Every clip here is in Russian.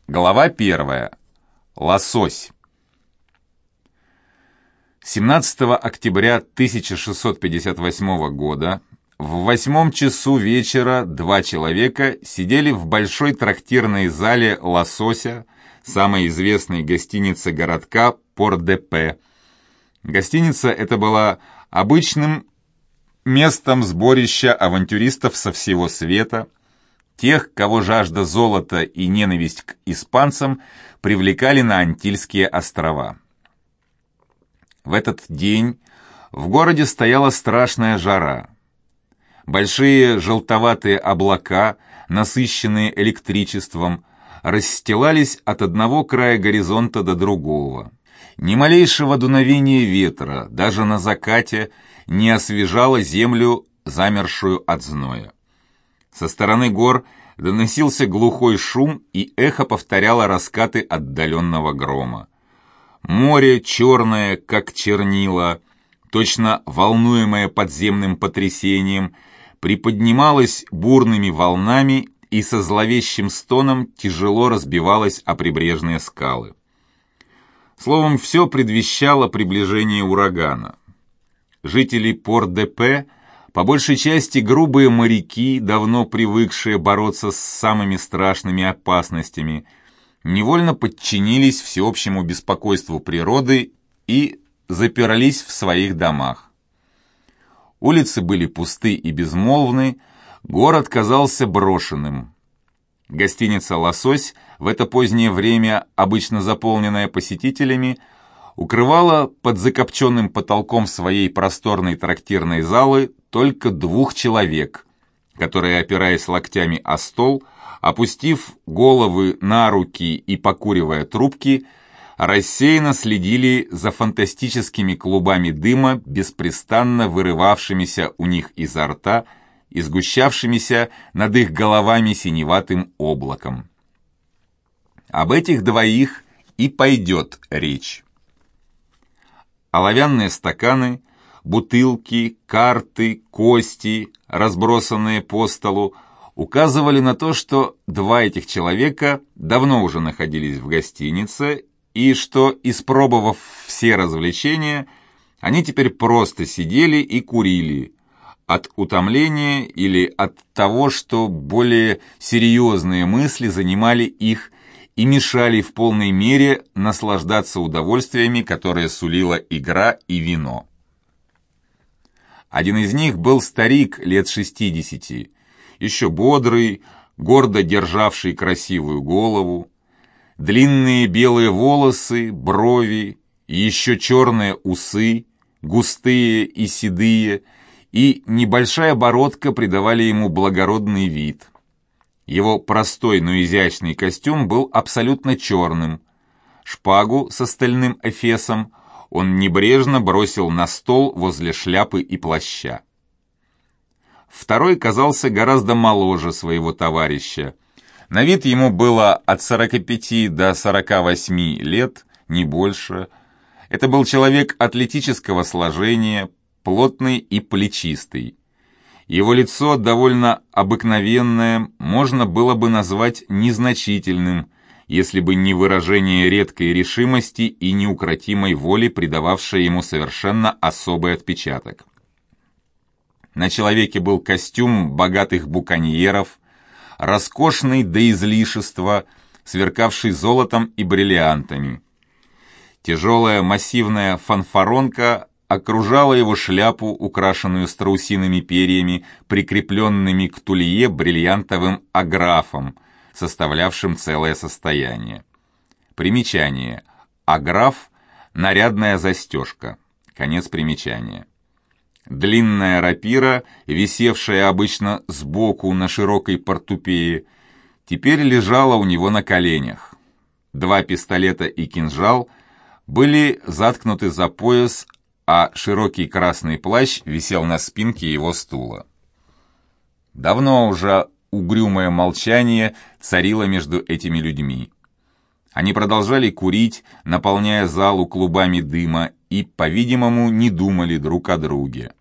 Глава 1. Лосось. 17 октября 1658 года в 8 часу вечера два человека сидели в большой трактирной зале «Лосося», самой известной гостиницы городка Пор-де-Пе. Гостиница эта была обычным местом сборища авантюристов со всего света, тех, кого жажда золота и ненависть к испанцам привлекали на Антильские острова. В этот день в городе стояла страшная жара. Большие желтоватые облака, насыщенные электричеством, расстилались от одного края горизонта до другого. Ни малейшего дуновения ветра, даже на закате, не освежало землю, замершую от зноя. Со стороны гор доносился глухой шум, и эхо повторяло раскаты отдаленного грома. Море, черное, как чернила, точно волнуемое подземным потрясением, приподнималось бурными волнами и со зловещим стоном тяжело разбивалось о прибрежные скалы. Словом, все предвещало приближение урагана. Жители Пор-де-Пе, по большей части грубые моряки, давно привыкшие бороться с самыми страшными опасностями, невольно подчинились всеобщему беспокойству природы и запирались в своих домах. Улицы были пусты и безмолвны, город казался брошенным. Гостиница «Лосось», в это позднее время, обычно заполненная посетителями, укрывала под закопченным потолком своей просторной трактирной залы только двух человек, которые, опираясь локтями о стол, опустив головы на руки и покуривая трубки, рассеянно следили за фантастическими клубами дыма, беспрестанно вырывавшимися у них изо рта и сгущавшимися над их головами синеватым облаком. Об этих двоих и пойдет речь. Оловянные стаканы, бутылки, карты, кости, разбросанные по столу, указывали на то, что два этих человека давно уже находились в гостинице, и что, испробовав все развлечения, они теперь просто сидели и курили, от утомления или от того, что более серьезные мысли занимали их и мешали в полной мере наслаждаться удовольствиями, которые сулила игра и вино. Один из них был старик лет 60, еще бодрый, гордо державший красивую голову, длинные белые волосы, брови, еще черные усы, густые и седые, и небольшая бородка придавали ему благородный вид. Его простой, но изящный костюм был абсолютно черным. Шпагу с стальным эфесом он небрежно бросил на стол возле шляпы и плаща. Второй казался гораздо моложе своего товарища. На вид ему было от 45 до 48 лет, не больше. Это был человек атлетического сложения, плотный и плечистый. Его лицо, довольно обыкновенное, можно было бы назвать незначительным, если бы не выражение редкой решимости и неукротимой воли, придававшее ему совершенно особый отпечаток. На человеке был костюм богатых буконьеров, роскошный до излишества, сверкавший золотом и бриллиантами. Тяжелая массивная фанфаронка окружала его шляпу, украшенную страусиными перьями, прикрепленными к тулье бриллиантовым аграфом, составлявшим целое состояние. Примечание. Аграф – нарядная застежка. Конец примечания. Длинная рапира, висевшая обычно сбоку на широкой портупее, теперь лежала у него на коленях. Два пистолета и кинжал были заткнуты за пояс, а широкий красный плащ висел на спинке его стула. Давно уже угрюмое молчание царило между этими людьми. Они продолжали курить, наполняя залу клубами дыма, и, по-видимому, не думали друг о друге.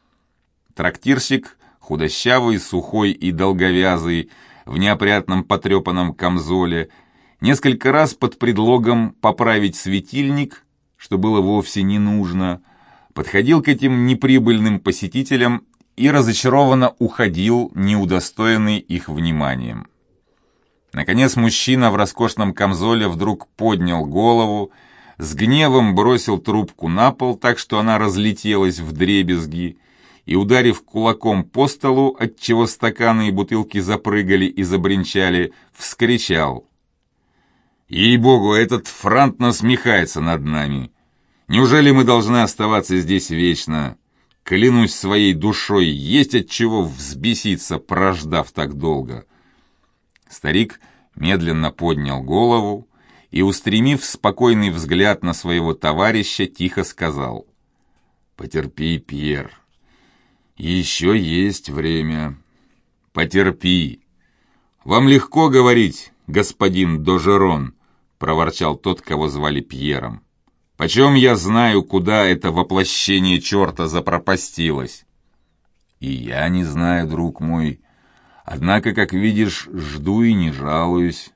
Трактирщик, худощавый, сухой и долговязый, в неопрятном потрепанном камзоле, несколько раз под предлогом поправить светильник, что было вовсе не нужно, подходил к этим неприбыльным посетителям и разочарованно уходил, не удостоенный их вниманием. Наконец мужчина в роскошном камзоле вдруг поднял голову, с гневом бросил трубку на пол так, что она разлетелась вдребезги, и, ударив кулаком по столу, отчего стаканы и бутылки запрыгали и забринчали, вскричал: «Ей-богу, этот франт насмехается над нами! Неужели мы должны оставаться здесь вечно? Клянусь своей душой, есть от чего взбеситься, прождав так долго!» Старик медленно поднял голову и, устремив спокойный взгляд на своего товарища, тихо сказал: «Потерпи, Пьер, еще есть время. Потерпи. Вам легко говорить, господин Дожерон», — проворчал тот, кого звали Пьером. «Почем я знаю, куда это воплощение черта запропастилось?» «И я не знаю, друг мой. Однако, как видишь, жду и не жалуюсь».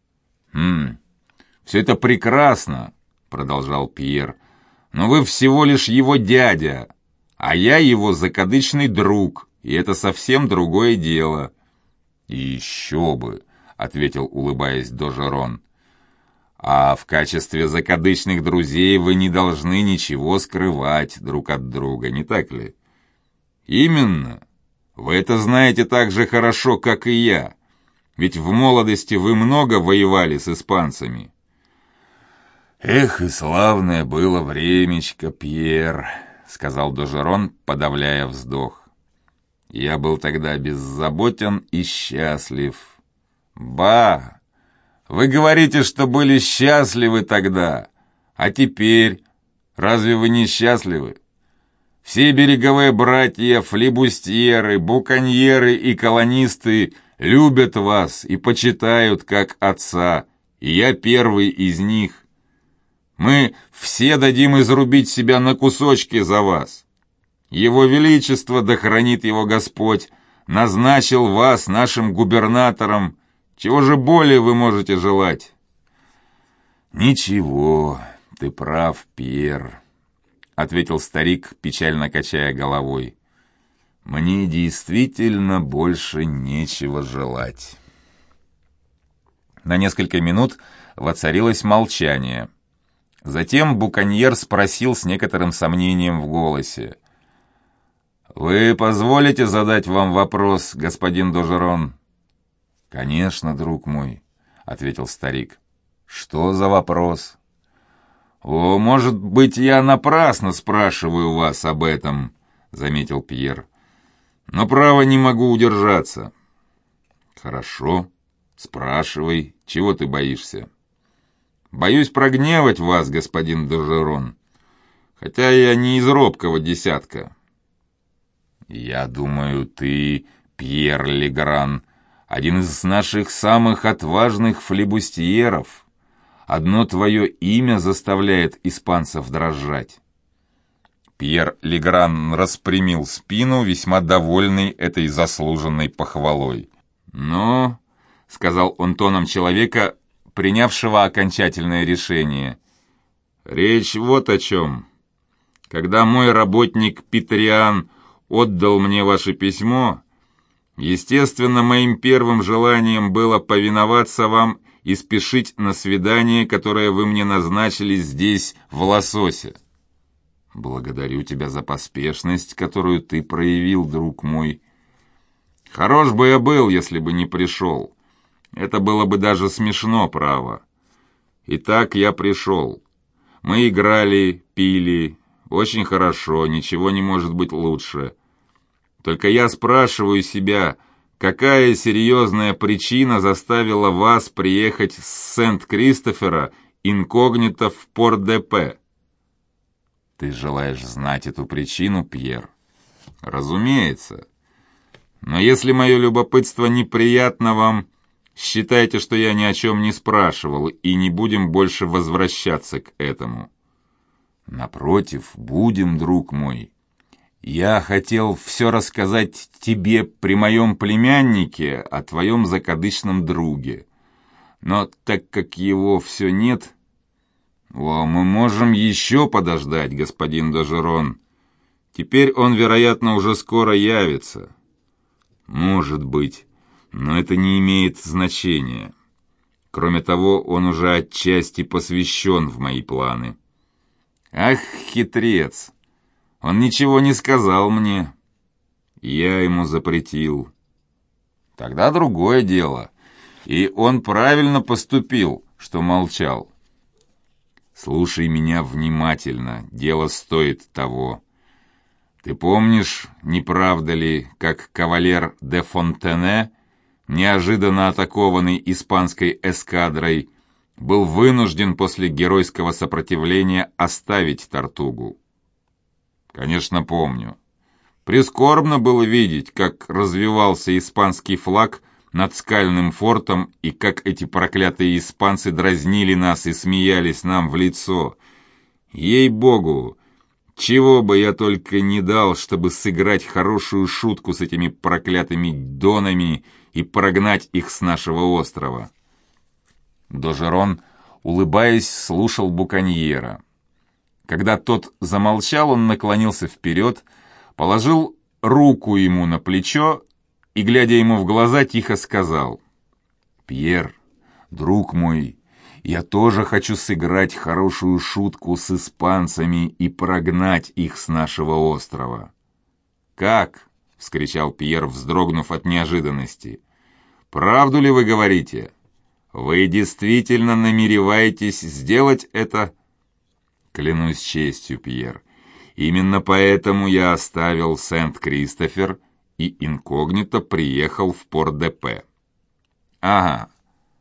«Все это прекрасно», — продолжал Пьер, «но вы всего лишь его дядя, а я его закадычный друг, и это совсем другое дело». «Еще бы», — ответил, улыбаясь Дожерон. «А в качестве закадычных друзей вы не должны ничего скрывать друг от друга, не так ли?» «Именно. Вы это знаете так же хорошо, как и я. Ведь в молодости вы много воевали с испанцами». «Эх, и славное было времечко, Пьер», — сказал Дожерон, подавляя вздох. «Я был тогда беззаботен и счастлив». «Ба! Вы говорите, что были счастливы тогда, а теперь разве вы не счастливы? Все береговые братья, флибустьеры, буконьеры и колонисты любят вас и почитают как отца, и я первый из них. Мы все дадим изрубить себя на кусочки за вас. Его Величество, да хранит его Господь, назначил вас нашим губернатором. Чего же более вы можете желать?» «Ничего, ты прав, Пьер», — ответил старик, печально качая головой. «Мне действительно больше нечего желать». На несколько минут воцарилось молчание. Затем буконьер спросил с некоторым сомнением в голосе: «Вы позволите задать вам вопрос, господин Дожерон?» «Конечно, друг мой», — ответил старик. «Что за вопрос?» «О, может быть, я напрасно спрашиваю вас об этом», — заметил Пьер. «Но, право, не могу удержаться». «Хорошо, спрашивай, чего ты боишься?» «Боюсь прогневать вас, господин Дожерон, хотя я не из робкого десятка». «Я думаю, ты, Пьер Легран, один из наших самых отважных флибустьеров. Одно твое имя заставляет испанцев дрожать». Пьер Легран распрямил спину, весьма довольный этой заслуженной похвалой. «Ну, — сказал он тоном человека, принявшего окончательное решение, — речь вот о чем. Когда мой работник Питриан отдал мне ваше письмо, естественно, моим первым желанием было повиноваться вам и спешить на свидание, которое вы мне назначили здесь, в Лососе. Благодарю тебя за поспешность, которую ты проявил, друг мой. Хорош бы я был, если бы не пришел. Это было бы даже смешно, право. Итак, я пришел. Мы играли, пили. Очень хорошо, ничего не может быть лучше. Только я спрашиваю себя, какая серьезная причина заставила вас приехать с Сент-Кристофера инкогнито в Порт-де-Пе? Ты желаешь знать эту причину, Пьер? Разумеется. Но если мое любопытство неприятно вам, считайте, что я ни о чем не спрашивал, и не будем больше возвращаться к этому. Напротив, будем, друг мой. Я хотел все рассказать тебе при моем племяннике о твоем закадычном друге. Но так как его все нет, мы можем еще подождать, господин Д'Ожерон. Теперь он, вероятно, уже скоро явится. Может быть, но это не имеет значения. Кроме того, он уже отчасти посвящен в мои планы. Ах, хитрец! Он ничего не сказал мне. Я ему запретил. Тогда другое дело. И он правильно поступил, что молчал. Слушай меня внимательно, дело стоит того. Ты помнишь, не правда ли, как кавалер де Фонтене, неожиданно атакованный испанской эскадрой, был вынужден после геройского сопротивления оставить Тортугу? Конечно, помню. Прискорбно было видеть, как развивался испанский флаг над скальным фортом и как эти проклятые испанцы дразнили нас и смеялись нам в лицо. Ей-богу, чего бы я только не дал, чтобы сыграть хорошую шутку с этими проклятыми донами и прогнать их с нашего острова. Д'Ожерон, улыбаясь, слушал буконьера. Когда тот замолчал, он наклонился вперед, положил руку ему на плечо и, глядя ему в глаза, тихо сказал: «Пьер, друг мой, я тоже хочу сыграть хорошую шутку с испанцами и прогнать их с нашего острова». «Как?» — вскричал Пьер, вздрогнув от неожиданности. «Правду ли вы говорите? Вы действительно намереваетесь сделать это?» «Клянусь честью, Пьер. Именно поэтому я оставил Сент-Кристофер и инкогнито приехал в Порт-де-Пе». «Ага,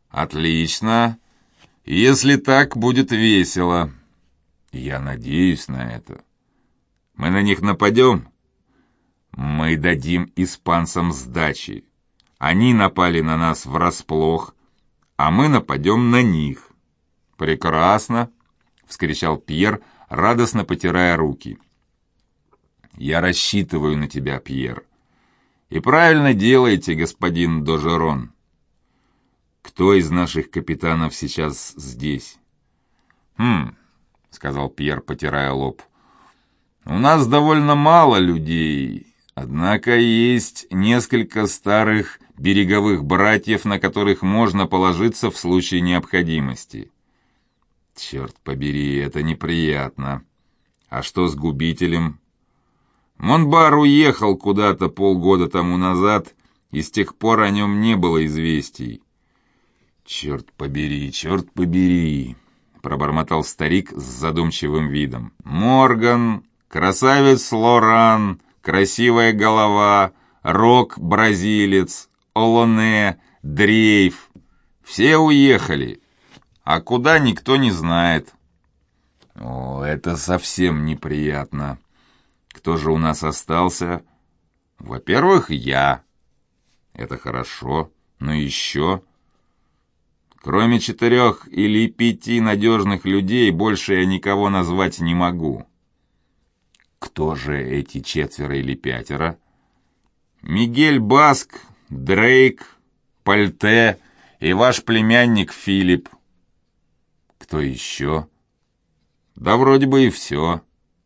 отлично. Если так, будет весело». «Я надеюсь на это». «Мы на них нападем?» «Мы дадим испанцам сдачи. Они напали на нас врасплох, а мы нападем на них». «Прекрасно!» — вскричал Пьер, радостно потирая руки. «Я рассчитываю на тебя, Пьер. И правильно делаете, господин Д'Ожерон. Кто из наших капитанов сейчас здесь?» — сказал Пьер, потирая лоб. «У нас довольно мало людей, однако есть несколько старых береговых братьев, на которых можно положиться в случае необходимости». «Черт побери, это неприятно. А что с губителем?» «Монбар уехал куда-то полгода тому назад, и с тех пор о нем не было известий». «Черт побери», — пробормотал старик с задумчивым видом. «Морган, красавец Лоран, красивая голова, Рок-бразилец, Олоне, Дрейф — все уехали, а куда никто не знает». «О, это совсем неприятно. Кто же у нас остался?» «Во-первых, я». «Это хорошо, но еще...» «Кроме 4 или 5 надежных людей, больше я никого назвать не могу». «Кто же эти 4 или 5? «Мигель Баск, Дрейк, Пальте и ваш племянник Филипп». «Кто еще?» «Да вроде бы и все».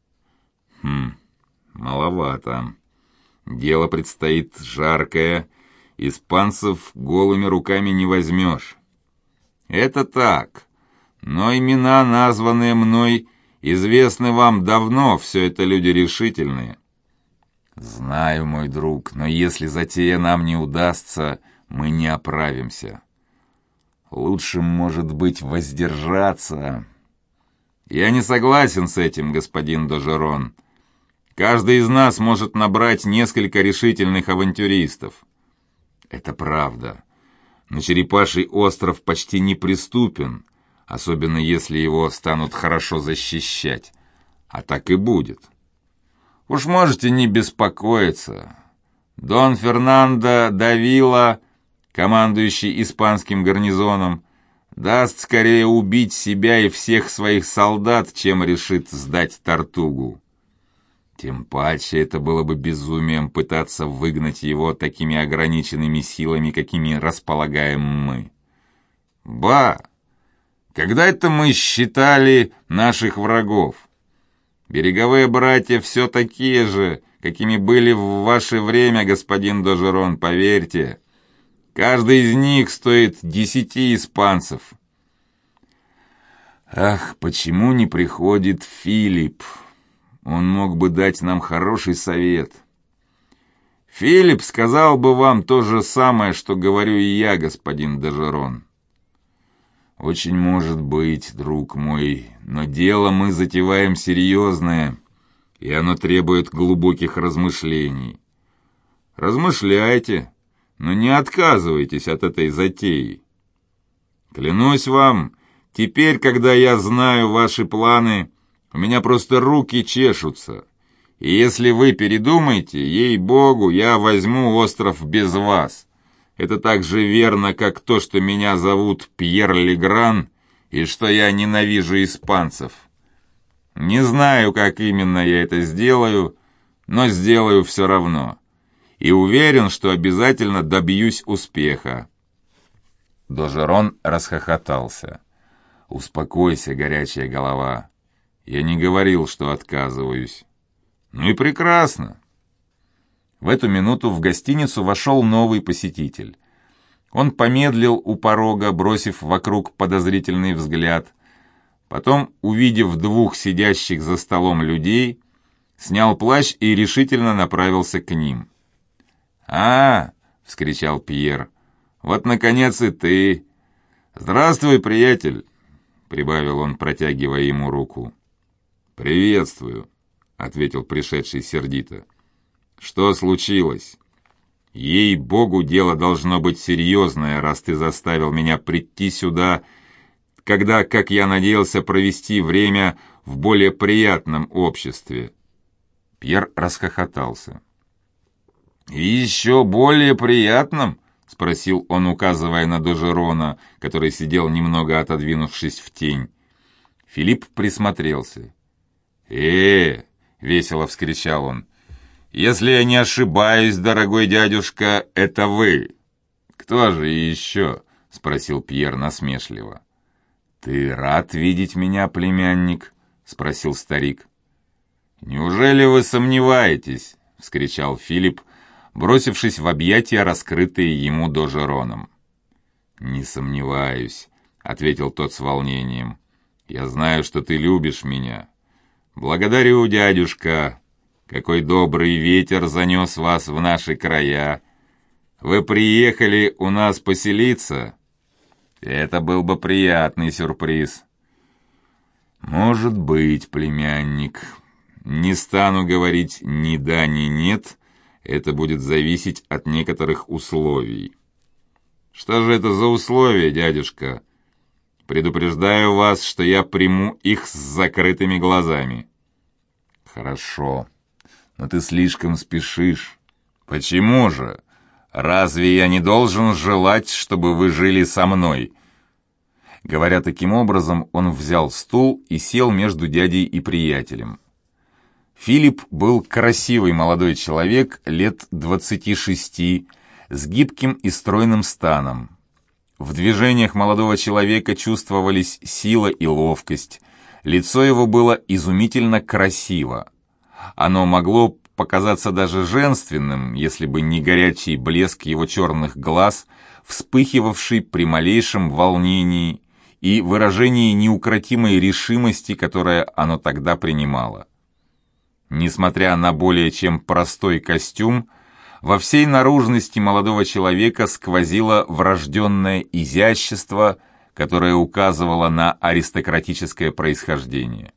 Маловато. Дело предстоит жаркое. Испанцев голыми руками не возьмешь». «Это так. Но имена, названные мной, известны вам давно, все это люди решительные». «Знаю, мой друг, но если затея нам не удастся, мы не оправимся. Лучше, может быть, воздержаться». «Я не согласен с этим, господин Д'Ожерон. Каждый из нас может набрать несколько решительных авантюристов». «Это правда. Но Черепаший остров почти неприступен, особенно если его станут хорошо защищать. А так и будет». «Уж можете не беспокоиться. Дон Фернандо Давила, командующий испанским гарнизоном, даст скорее убить себя и всех своих солдат, чем решит сдать Тортугу. Тем паче это было бы безумием пытаться выгнать его такими ограниченными силами, какими располагаем мы». Ба! Когда это мы считали наших врагов? Береговые братья все такие же, какими были в ваше время, господин Дожерон, поверьте. Каждый из них стоит 10 испанцев. Ах, почему не приходит Филипп? Он мог бы дать нам хороший совет. Филипп сказал бы вам то же самое, что говорю и я, господин Дожерон. Очень может быть, друг мой, но дело мы затеваем серьезное, и оно требует глубоких размышлений. Размышляйте, но не отказывайтесь от этой затеи. Клянусь вам, теперь, когда я знаю ваши планы, у меня просто руки чешутся. И если вы передумаете, ей-богу, я возьму остров без вас. Это так же верно, как то, что меня зовут Пьер Легран, и что я ненавижу испанцев. Не знаю, как именно я это сделаю, но сделаю все равно. И уверен, что обязательно добьюсь успеха. Дожерон расхохотался. «Успокойся, горячая голова. Я не говорил, что отказываюсь». «Ну и прекрасно». В эту минуту в гостиницу вошел новый посетитель. Он помедлил у порога, бросив вокруг подозрительный взгляд. Потом, увидев двух сидящих за столом людей, снял плащ и решительно направился к ним. «А!» — вскричал Пьер. «Вот, наконец, и ты! Здравствуй, приятель!» — прибавил он, протягивая ему руку. «Приветствую!» — ответил пришедший сердито. «Что случилось? Ей-богу, дело должно быть серьезное, раз ты заставил меня прийти сюда, когда, как я надеялся, провести время в более приятном обществе». Пьер расхохотался. «Еще более приятном?» — спросил он, указывая на Дожерона, который сидел немного отодвинувшись в тень. Филипп присмотрелся. Весело вскричал он. «Если я не ошибаюсь, дорогой дядюшка, это вы!» «Кто же еще?» — спросил Пьер насмешливо. «Ты рад видеть меня, племянник?» — спросил старик. «Неужели вы сомневаетесь?» — вскричал Филипп, бросившись в объятия, раскрытые ему Дожероном. «Не сомневаюсь», — ответил тот с волнением. «Я знаю, что ты любишь меня. Благодарю, дядюшка. Какой добрый ветер занес вас в наши края. Вы приехали у нас поселиться? Это был бы приятный сюрприз». «Может быть, племянник. Не стану говорить ни да, ни нет. Это будет зависеть от некоторых условий». «Что же это за условия, дядюшка? Предупреждаю вас, что я приму их с закрытыми глазами». «Хорошо, но ты слишком спешишь». «Почему же? Разве я не должен желать, чтобы вы жили со мной?» Говоря таким образом, он взял стул и сел между дядей и приятелем. Филипп был красивый молодой человек лет 26, с гибким и стройным станом. В движениях молодого человека чувствовались сила и ловкость. Лицо его было изумительно красиво. Оно могло показаться даже женственным, если бы не горячий блеск его черных глаз, вспыхивавший при малейшем волнении, и выражении неукротимой решимости, которое оно тогда принимало. Несмотря на более чем простой костюм, во всей наружности молодого человека сквозило врожденное изящество, которое указывало на аристократическое происхождение.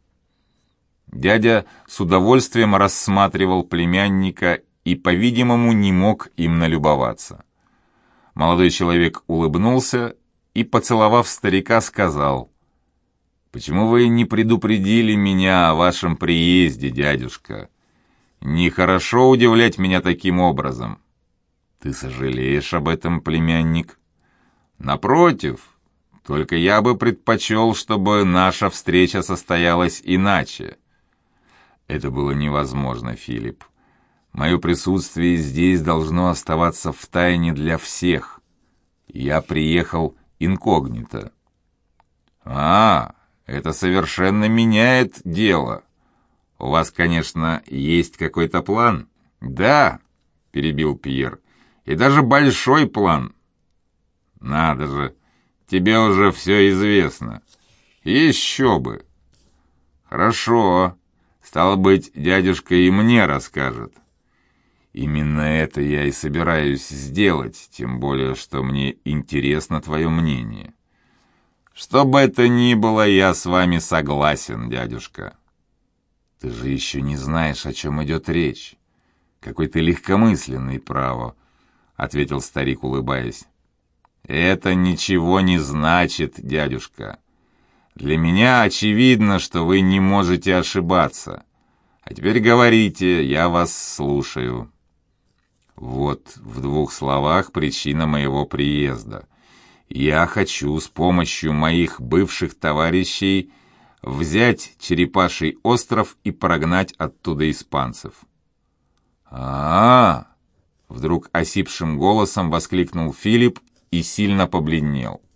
Дядя с удовольствием рассматривал племянника и, по-видимому, не мог им налюбоваться. Молодой человек улыбнулся и, поцеловав старика, сказал: «Почему вы не предупредили меня о вашем приезде, дядюшка? Нехорошо удивлять меня таким образом». «Ты сожалеешь об этом, племянник?» «Напротив, только я бы предпочел, чтобы наша встреча состоялась иначе». «Это было невозможно, Филипп. Мое присутствие здесь должно оставаться в тайне для всех. Я приехал инкогнито. «А, это совершенно меняет дело. У вас, конечно, есть какой-то план?» «Да», — перебил Пьер, — «и даже большой план». «Надо же, тебе уже все известно». «Еще бы». «Хорошо. Стало быть, дядюшка и мне расскажет». «Именно это я и собираюсь сделать, тем более, что мне интересно твое мнение». «Что бы это ни было, я с вами согласен, дядюшка». «Ты же еще не знаешь, о чем идет речь. Какой ты легкомысленный, право», — ответил старик, улыбаясь. «Это ничего не значит, дядюшка. Для меня очевидно, что вы не можете ошибаться. А теперь говорите, я вас слушаю». «Вот в 2 словах причина моего приезда. Я хочу с помощью моих бывших товарищей взять Черепаший остров и прогнать оттуда испанцев». «А-а-а!» — вдруг осипшим голосом воскликнул Филипп и сильно побледнел.